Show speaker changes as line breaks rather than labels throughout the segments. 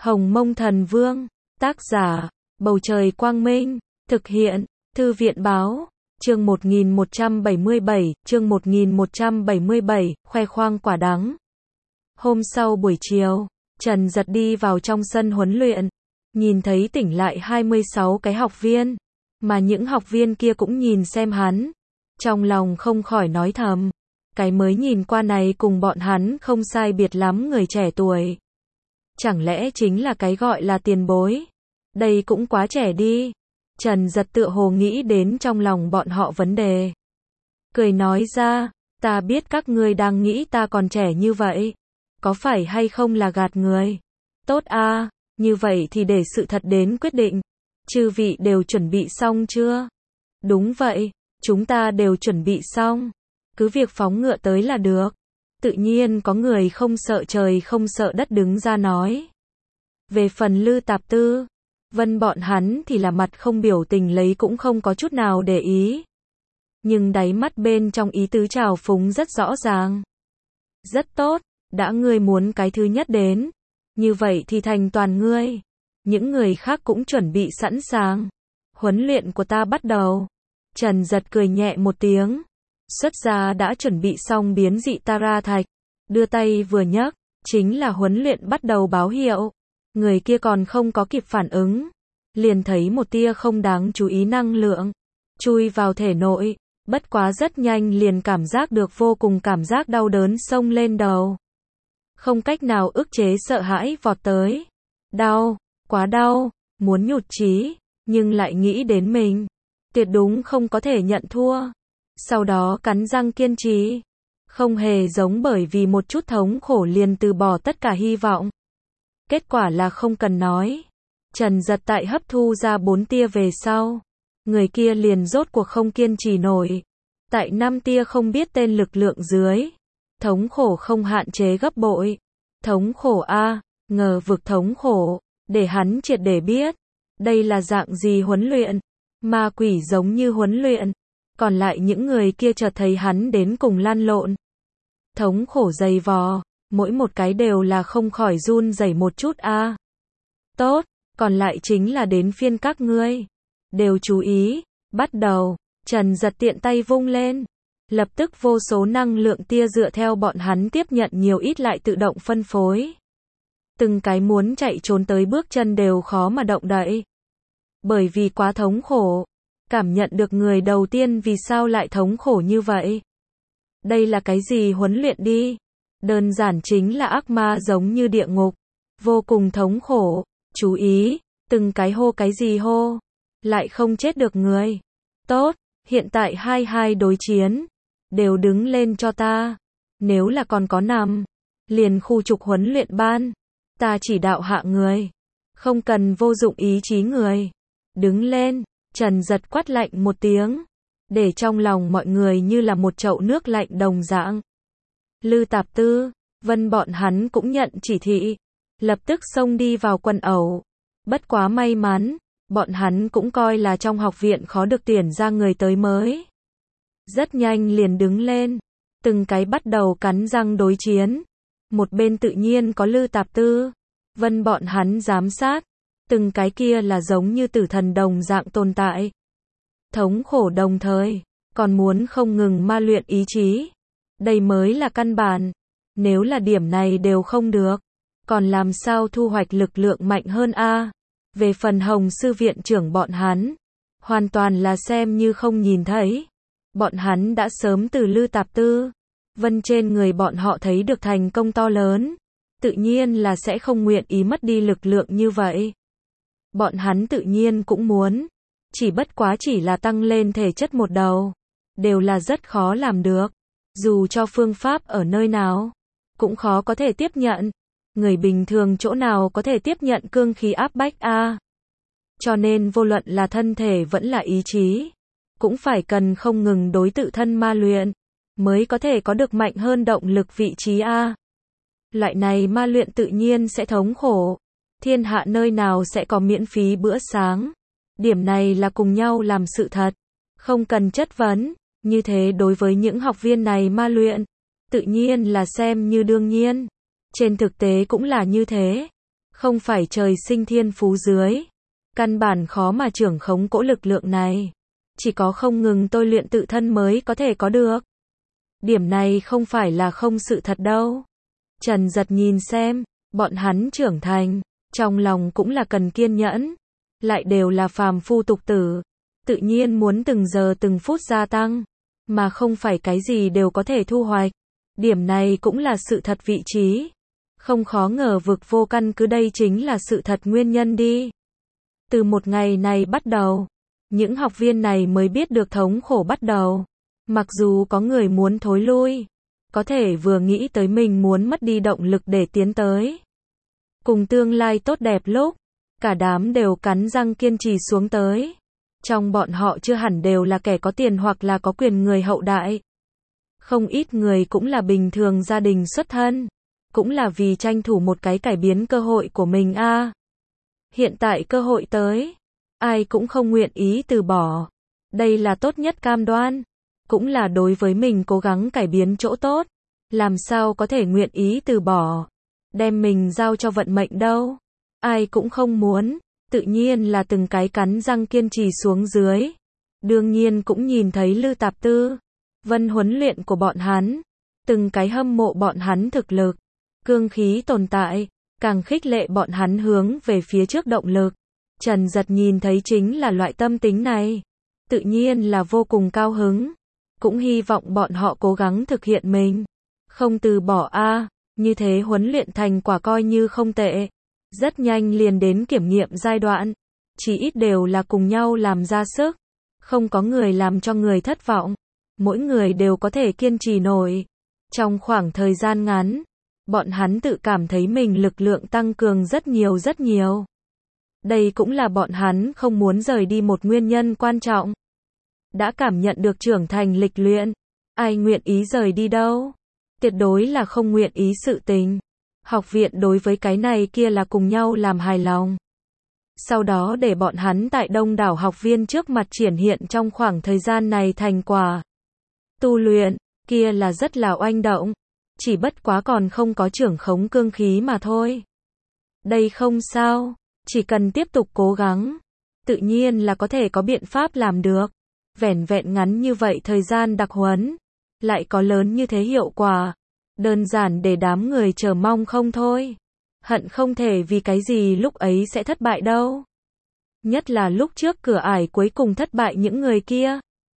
Hồng Mông Thần Vương, tác giả, Bầu Trời Quang Minh, thực hiện, Thư viện Báo, chương 1177, khoe khoang quả đắng. Hôm sau buổi chiều, Trần Giật đi vào trong sân huấn luyện, nhìn thấy tỉnh lại 26 cái học viên, mà những học viên kia cũng nhìn xem hắn, trong lòng không khỏi nói thầm, cái mới nhìn qua này cùng bọn hắn không sai biệt lắm người trẻ tuổi. Chẳng lẽ chính là cái gọi là tiền bối? Đây cũng quá trẻ đi. Trần Giật tựa hồ nghĩ đến trong lòng bọn họ vấn đề. Cười nói ra, ta biết các ngươi đang nghĩ ta còn trẻ như vậy. Có phải hay không là gạt người? Tốt a, như vậy thì để sự thật đến quyết định. Chư vị đều chuẩn bị xong chưa? Đúng vậy, chúng ta đều chuẩn bị xong. Cứ việc phóng ngựa tới là được. Tự nhiên có người không sợ trời không sợ đất đứng ra nói. Về phần Lư Tạp Tư, Vân bọn hắn thì là mặt không biểu tình lấy cũng không có chút nào để ý. Nhưng đáy mắt bên trong ý tứ trào phúng rất rõ ràng. Rất tốt, đã ngươi muốn cái thứ nhất đến. Như vậy thì thành toàn ngươi. Những người khác cũng chuẩn bị sẵn sàng. Huấn luyện của ta bắt đầu. Trần Giật cười nhẹ một tiếng. Xuất ra đã chuẩn bị xong biến dị Tara Thạch. Đưa tay vừa nhấc, chính là huấn luyện bắt đầu báo hiệu. Người kia còn không có kịp phản ứng. Liền thấy một tia không đáng chú ý năng lượng. Chui vào thể nội. Bất quá rất nhanh liền cảm giác được vô cùng cảm giác đau đớn xông lên đầu. Không cách nào ức chế sợ hãi vọt tới. Đau, quá đau, muốn nhụt chí, nhưng lại nghĩ đến mình. Tuyệt đúng không có thể nhận thua. Sau đó cắn răng kiên trì. Không hề giống bởi vì một chút thống khổ liền từ bỏ tất cả hy vọng. Kết quả là không cần nói. Trần Giật tại hấp thu ra 4 tia về sau. Người kia liền rốt cuộc không kiên trì nổi. Tại 5 tia không biết tên lực lượng dưới. Thống khổ không hạn chế gấp bội. Thống khổ a, ngờ vực thống khổ. Để hắn triệt để biết. Đây là dạng gì huấn luyện. Ma quỷ giống như huấn luyện. Còn lại những người kia chợt thấy hắn đến cùng lăn lộn. Thống khổ dày vò. Mỗi một cái đều là không khỏi run rẩy một chút a. Tốt, còn lại chính là đến phiên các ngươi. Đều chú ý, bắt đầu. Trần Giật tiện tay vung lên. Lập tức vô số năng lượng tia dựa theo bọn hắn tiếp nhận nhiều ít lại tự động phân phối. Từng cái muốn chạy trốn tới bước chân đều khó mà động đậy. Bởi vì quá thống khổ. Cảm nhận được người đầu tiên vì sao lại thống khổ như vậy. Đây là cái gì huấn luyện đi. Đơn giản chính là ác ma giống như địa ngục. Vô cùng thống khổ. Chú ý, từng cái hô cái gì hô. Lại không chết được người. Tốt, hiện tại 22 đối chiến. Đều đứng lên cho ta. Nếu là còn có nằm. Liền khu trục huấn luyện ban. Ta chỉ đạo hạ người. Không cần vô dụng ý chí người. Đứng lên. Trần Giật quát lạnh một tiếng. Để trong lòng mọi người như là một chậu nước lạnh đồng dạng. Lư Tạp Tư, Vân bọn hắn cũng nhận chỉ thị. Lập tức xông đi vào quần ẩu. Bất quá may mắn, bọn hắn cũng coi là trong học viện khó được tuyển ra người tới mới. Rất nhanh liền đứng lên. Từng cái bắt đầu cắn răng đối chiến. Một bên tự nhiên có Lư Tạp Tư, Vân bọn hắn giám sát. Từng cái kia là giống như tử thần đồng dạng tồn tại. Thống khổ đồng thời, còn muốn không ngừng ma luyện ý chí. Đây mới là căn bản. Nếu là điểm này đều không được, còn làm sao thu hoạch lực lượng mạnh hơn a? Về phần Hồng sư viện trưởng bọn hắn, hoàn toàn là xem như không nhìn thấy. Bọn hắn đã sớm từ Lư Tạp Tư, Vân trên người bọn họ thấy được thành công to lớn. Tự nhiên là sẽ không nguyện ý mất đi lực lượng như vậy. Bọn hắn tự nhiên cũng muốn. Chỉ bất quá chỉ là tăng lên thể chất một đầu. Đều là rất khó làm được. Dù cho phương pháp ở nơi nào, cũng khó có thể tiếp nhận. Người bình thường chỗ nào có thể tiếp nhận cương khí áp bách a? Cho nên vô luận là thân thể vẫn là ý chí, cũng phải cần không ngừng đối tự thân ma luyện, mới có thể có được mạnh hơn động lực vị trí a. Loại này ma luyện tự nhiên sẽ thống khổ. Thiên hạ nơi nào sẽ có miễn phí bữa sáng. Điểm này là cùng nhau làm sự thật. Không cần chất vấn. Như thế đối với những học viên này ma luyện, tự nhiên là xem như đương nhiên. Trên thực tế cũng là như thế. Không phải trời sinh thiên phú dưới. Căn bản khó mà trưởng khống cỗ lực lượng này. Chỉ có không ngừng tôi luyện tự thân mới có thể có được. Điểm này không phải là không sự thật đâu. Trần Giật nhìn xem, bọn hắn trưởng thành, trong lòng cũng là cần kiên nhẫn, lại đều là phàm phu tục tử, tự nhiên muốn từng giờ từng phút gia tăng, mà không phải cái gì đều có thể thu hoạch. Điểm này cũng là sự thật vị trí. Không khó ngờ vực vô căn cứ đây chính là sự thật nguyên nhân đi. Từ một ngày này bắt đầu, những học viên này mới biết được thống khổ bắt đầu. Mặc dù có người muốn thối lui, có thể vừa nghĩ tới mình muốn mất đi động lực để tiến tới. Cùng tương lai tốt đẹp lúc, cả đám đều cắn răng kiên trì xuống tới. Trong bọn họ chưa hẳn đều là kẻ có tiền hoặc là có quyền người hậu đại. Không ít người cũng là bình thường gia đình xuất thân, cũng là vì tranh thủ một cái cải biến cơ hội của mình a. Hiện tại cơ hội tới, ai cũng không nguyện ý từ bỏ. Đây là tốt nhất cam đoan, cũng là đối với mình cố gắng cải biến chỗ tốt, làm sao có thể nguyện ý từ bỏ, đem mình giao cho vận mệnh đâu. Ai cũng không muốn, tự nhiên là từng cái cắn răng kiên trì xuống dưới. Đương nhiên cũng nhìn thấy Lư Tạp Tư, Vân huấn luyện của bọn hắn, từng cái hâm mộ bọn hắn thực lực, cương khí tồn tại, càng khích lệ bọn hắn hướng về phía trước động lực. Trần Giật nhìn thấy chính là loại tâm tính này, tự nhiên là vô cùng cao hứng, cũng hy vọng bọn họ cố gắng thực hiện mình, không từ bỏ a. Như thế huấn luyện thành quả coi như không tệ, rất nhanh liền đến kiểm nghiệm giai đoạn, chỉ ít đều là cùng nhau làm ra sức, không có người làm cho người thất vọng, mỗi người đều có thể kiên trì nổi. Trong khoảng thời gian ngắn, bọn hắn tự cảm thấy mình lực lượng tăng cường rất nhiều rất nhiều. Đây cũng là bọn hắn không muốn rời đi một nguyên nhân quan trọng. Đã cảm nhận được trưởng thành lịch luyện, ai nguyện ý rời đi đâu? Tuyệt đối là không nguyện ý sự tình. Học viện đối với cái này kia là cùng nhau làm hài lòng. Sau đó để bọn hắn tại đông đảo học viên trước mặt triển hiện trong khoảng thời gian này thành quả tu luyện, kia là rất là oanh động. Chỉ bất quá còn không có trưởng khống cương khí mà thôi. Đây không sao, chỉ cần tiếp tục cố gắng, tự nhiên là có thể có biện pháp làm được. Vẻn vẹn ngắn như vậy thời gian đặc huấn, lại có lớn như thế hiệu quả, đơn giản để đám người chờ mong không thôi. Hận không thể vì cái gì lúc ấy sẽ thất bại đâu. Nhất là lúc trước cửa ải cuối cùng thất bại những người kia.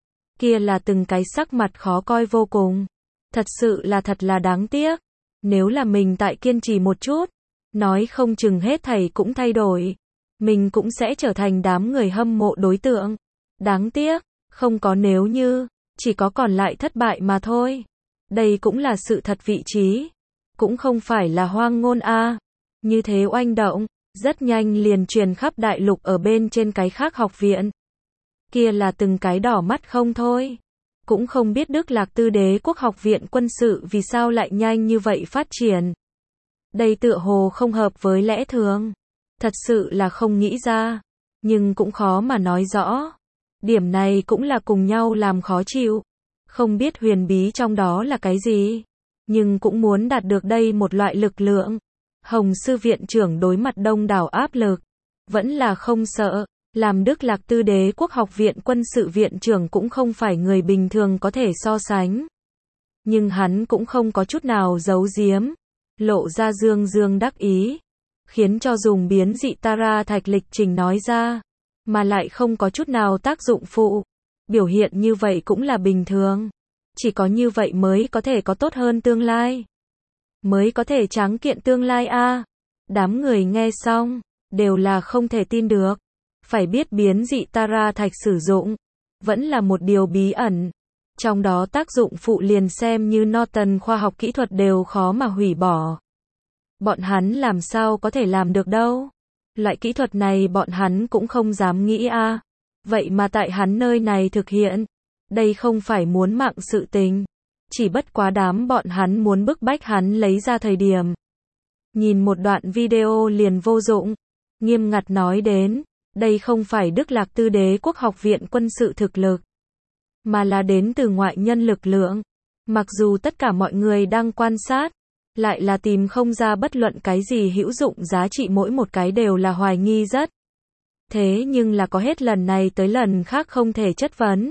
Kia là từng cái sắc mặt khó coi vô cùng. Thật sự là thật là đáng tiếc. Nếu là mình tại kiên trì một chút, nói không chừng hết thảy cũng thay đổi. Mình cũng sẽ trở thành đám người hâm mộ đối tượng. Đáng tiếc, không có nếu như, chỉ có còn lại thất bại mà thôi. Đây cũng là sự thật vị trí. Cũng không phải là hoang ngôn a. Như thế oanh động, rất nhanh liền truyền khắp đại lục ở bên trên cái khác học viện. Kia là từng cái đỏ mắt không thôi. Cũng không biết Đức Lạc Tư Đế quốc học viện quân sự vì sao lại nhanh như vậy phát triển. Đây tựa hồ không hợp với lẽ thường. Thật sự là không nghĩ ra. Nhưng cũng khó mà nói rõ. Điểm này cũng là cùng nhau làm khó chịu. Không biết huyền bí trong đó là cái gì. Nhưng cũng muốn đạt được đây một loại lực lượng. Hồng sư viện trưởng đối mặt đông đảo áp lực. Vẫn là không sợ. Làm Đức Lạc Tư Đế quốc học viện quân sự viện trưởng cũng không phải người bình thường có thể so sánh. Nhưng hắn cũng không có chút nào giấu giếm. Lộ ra dương dương đắc ý. Khiến cho dùng biến dị Tara thạch lịch trình nói ra. Mà lại không có chút nào tác dụng phụ. Biểu hiện như vậy cũng là bình thường. Chỉ có như vậy mới có thể có tốt hơn tương lai. Mới có thể tráng kiện tương lai a. Đám người nghe xong, đều là không thể tin được. Phải biết biến dị Tara thạch sử dụng, vẫn là một điều bí ẩn. Trong đó tác dụng phụ liền xem như Norton khoa học kỹ thuật đều khó mà hủy bỏ. Bọn hắn làm sao có thể làm được đâu. Loại kỹ thuật này bọn hắn cũng không dám nghĩ a. Vậy mà tại hắn nơi này thực hiện. Đây không phải muốn mạng sự tình. Chỉ bất quá đám bọn hắn muốn bức bách hắn lấy ra thời điểm. Nhìn một đoạn video liền vô dụng. Nghiêm ngặt nói đến, đây không phải Đức Lạc Tư Đế quốc học viện quân sự thực lực. Mà là đến từ ngoại nhân lực lượng. Mặc dù tất cả mọi người đang quan sát. lại là tìm không ra bất luận cái gì hữu dụng giá trị, mỗi một cái đều là hoài nghi rất. Thế nhưng là có hết lần này tới lần khác không thể chất vấn.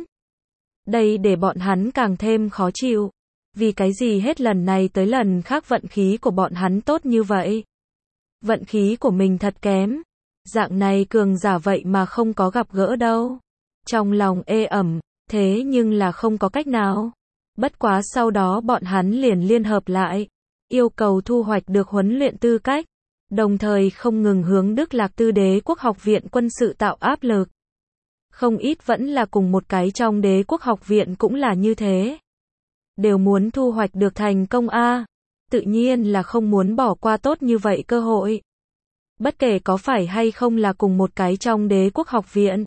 Đây để bọn hắn càng thêm khó chịu. Vì cái gì hết lần này tới lần khác vận khí của bọn hắn tốt như vậy? Vận khí của mình thật kém. Dạng này cường giả vậy mà không có gặp gỡ đâu. Trong lòng ê ẩm, thế nhưng là không có cách nào. Bất quá sau đó bọn hắn liền liên hợp lại, yêu cầu thu hoạch được huấn luyện tư cách, đồng thời không ngừng hướng Đức Lạc Tư Đế quốc học viện quân sự tạo áp lực. Không ít vẫn là cùng một cái trong đế quốc học viện cũng là như thế. Đều muốn thu hoạch được thành công a, tự nhiên là không muốn bỏ qua tốt như vậy cơ hội. Bất kể có phải hay không là cùng một cái trong đế quốc học viện,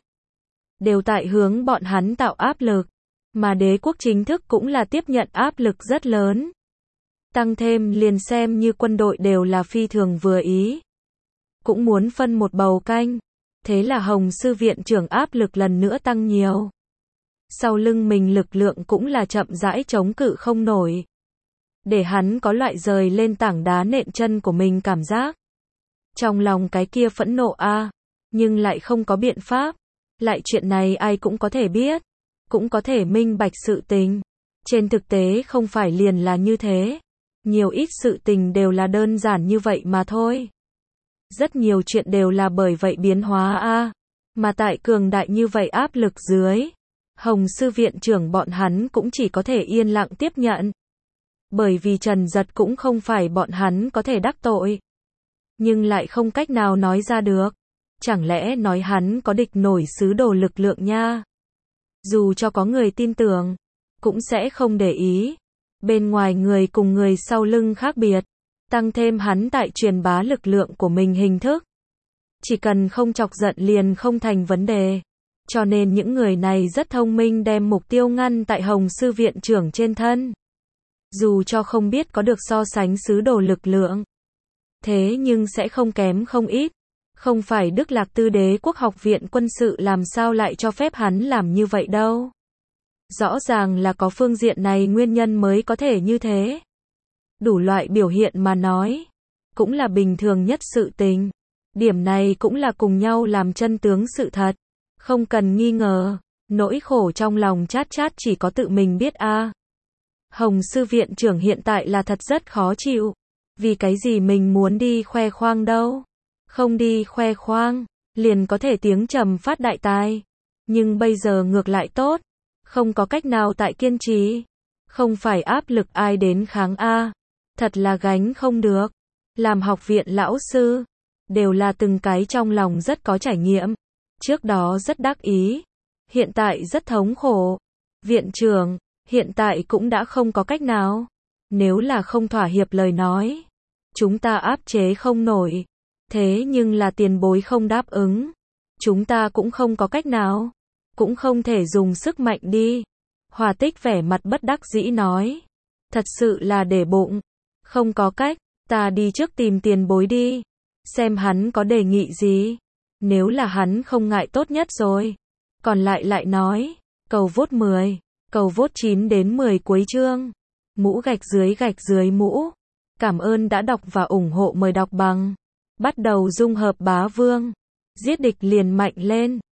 đều tại hướng bọn hắn tạo áp lực, mà đế quốc chính thức cũng là tiếp nhận áp lực rất lớn. Tăng thêm liền xem như quân đội đều là phi thường vừa ý. Cũng muốn phân một bầu canh. Thế là Hồng sư viện trưởng áp lực lần nữa tăng nhiều. Sau lưng mình lực lượng cũng là chậm rãi chống cự không nổi. Để hắn có loại rời lên tảng đá nện chân của mình cảm giác. Trong lòng cái kia phẫn nộ a, nhưng lại không có biện pháp. Lại chuyện này ai cũng có thể biết, cũng có thể minh bạch sự tình. Trên thực tế không phải liền là như thế. Nhiều ít sự tình đều là đơn giản như vậy mà thôi. Rất nhiều chuyện đều là bởi vậy biến hóa a. Mà tại cường đại như vậy áp lực dưới, Hồng sư viện trưởng bọn hắn cũng chỉ có thể yên lặng tiếp nhận. Bởi vì Trần Giật cũng không phải bọn hắn có thể đắc tội. Nhưng lại không cách nào nói ra được. Chẳng lẽ nói hắn có địch nổi sứ đồ lực lượng nha. Dù cho có người tin tưởng, cũng sẽ không để ý. Bên ngoài người cùng người sau lưng khác biệt. Tăng thêm hắn tại truyền bá lực lượng của mình hình thức. Chỉ cần không chọc giận liền không thành vấn đề. Cho nên những người này rất thông minh đem mục tiêu ngăn tại Hồng sư viện trưởng trên thân. Dù cho không biết có được so sánh sứ đồ lực lượng. Thế nhưng sẽ không kém không ít. Không phải Đức Lạc Tư Đế quốc học viện quân sự làm sao lại cho phép hắn làm như vậy đâu. Rõ ràng là có phương diện này nguyên nhân mới có thể như thế. Đủ loại biểu hiện mà nói, cũng là bình thường nhất sự tình. Điểm này cũng là cùng nhau làm chân tướng sự thật. Không cần nghi ngờ, nỗi khổ trong lòng chát chát chỉ có tự mình biết a. Hồng sư viện trưởng hiện tại là thật rất khó chịu. Vì cái gì mình muốn đi khoe khoang đâu. Không đi khoe khoang, liền có thể tiếng trầm phát đại tài. Nhưng bây giờ ngược lại tốt. Không có cách nào tại kiên trì. Không phải áp lực ai đến kháng a. Thật là gánh không được. Làm học viện lão sư, đều là từng cái trong lòng rất có trải nghiệm. Trước đó rất đắc ý, hiện tại rất thống khổ. Viện trưởng, hiện tại cũng đã không có cách nào. Nếu là không thỏa hiệp lời nói, chúng ta áp chế không nổi. Thế nhưng là tiền bối không đáp ứng, chúng ta cũng không có cách nào. Cũng không thể dùng sức mạnh đi. Hòa Tích vẻ mặt bất đắc dĩ nói. Thật sự là để bụng. Không có cách, ta đi trước tìm tiền bối đi. Xem hắn có đề nghị gì. Nếu là hắn không ngại tốt nhất rồi. Còn lại nói. Cầu vote 10. Cầu vote 9 đến 10 cuối chương. Mũ gạch dưới mũ. Cảm ơn đã đọc và ủng hộ, mời đọc bằng. Bắt đầu dung hợp bá vương. Giết địch liền mạnh lên.